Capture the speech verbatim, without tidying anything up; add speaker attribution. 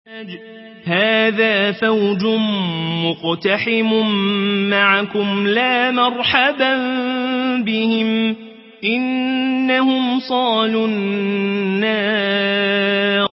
Speaker 1: هذا فوج مقتحم معكم لا مرحبا بهم إنهم صالوا النار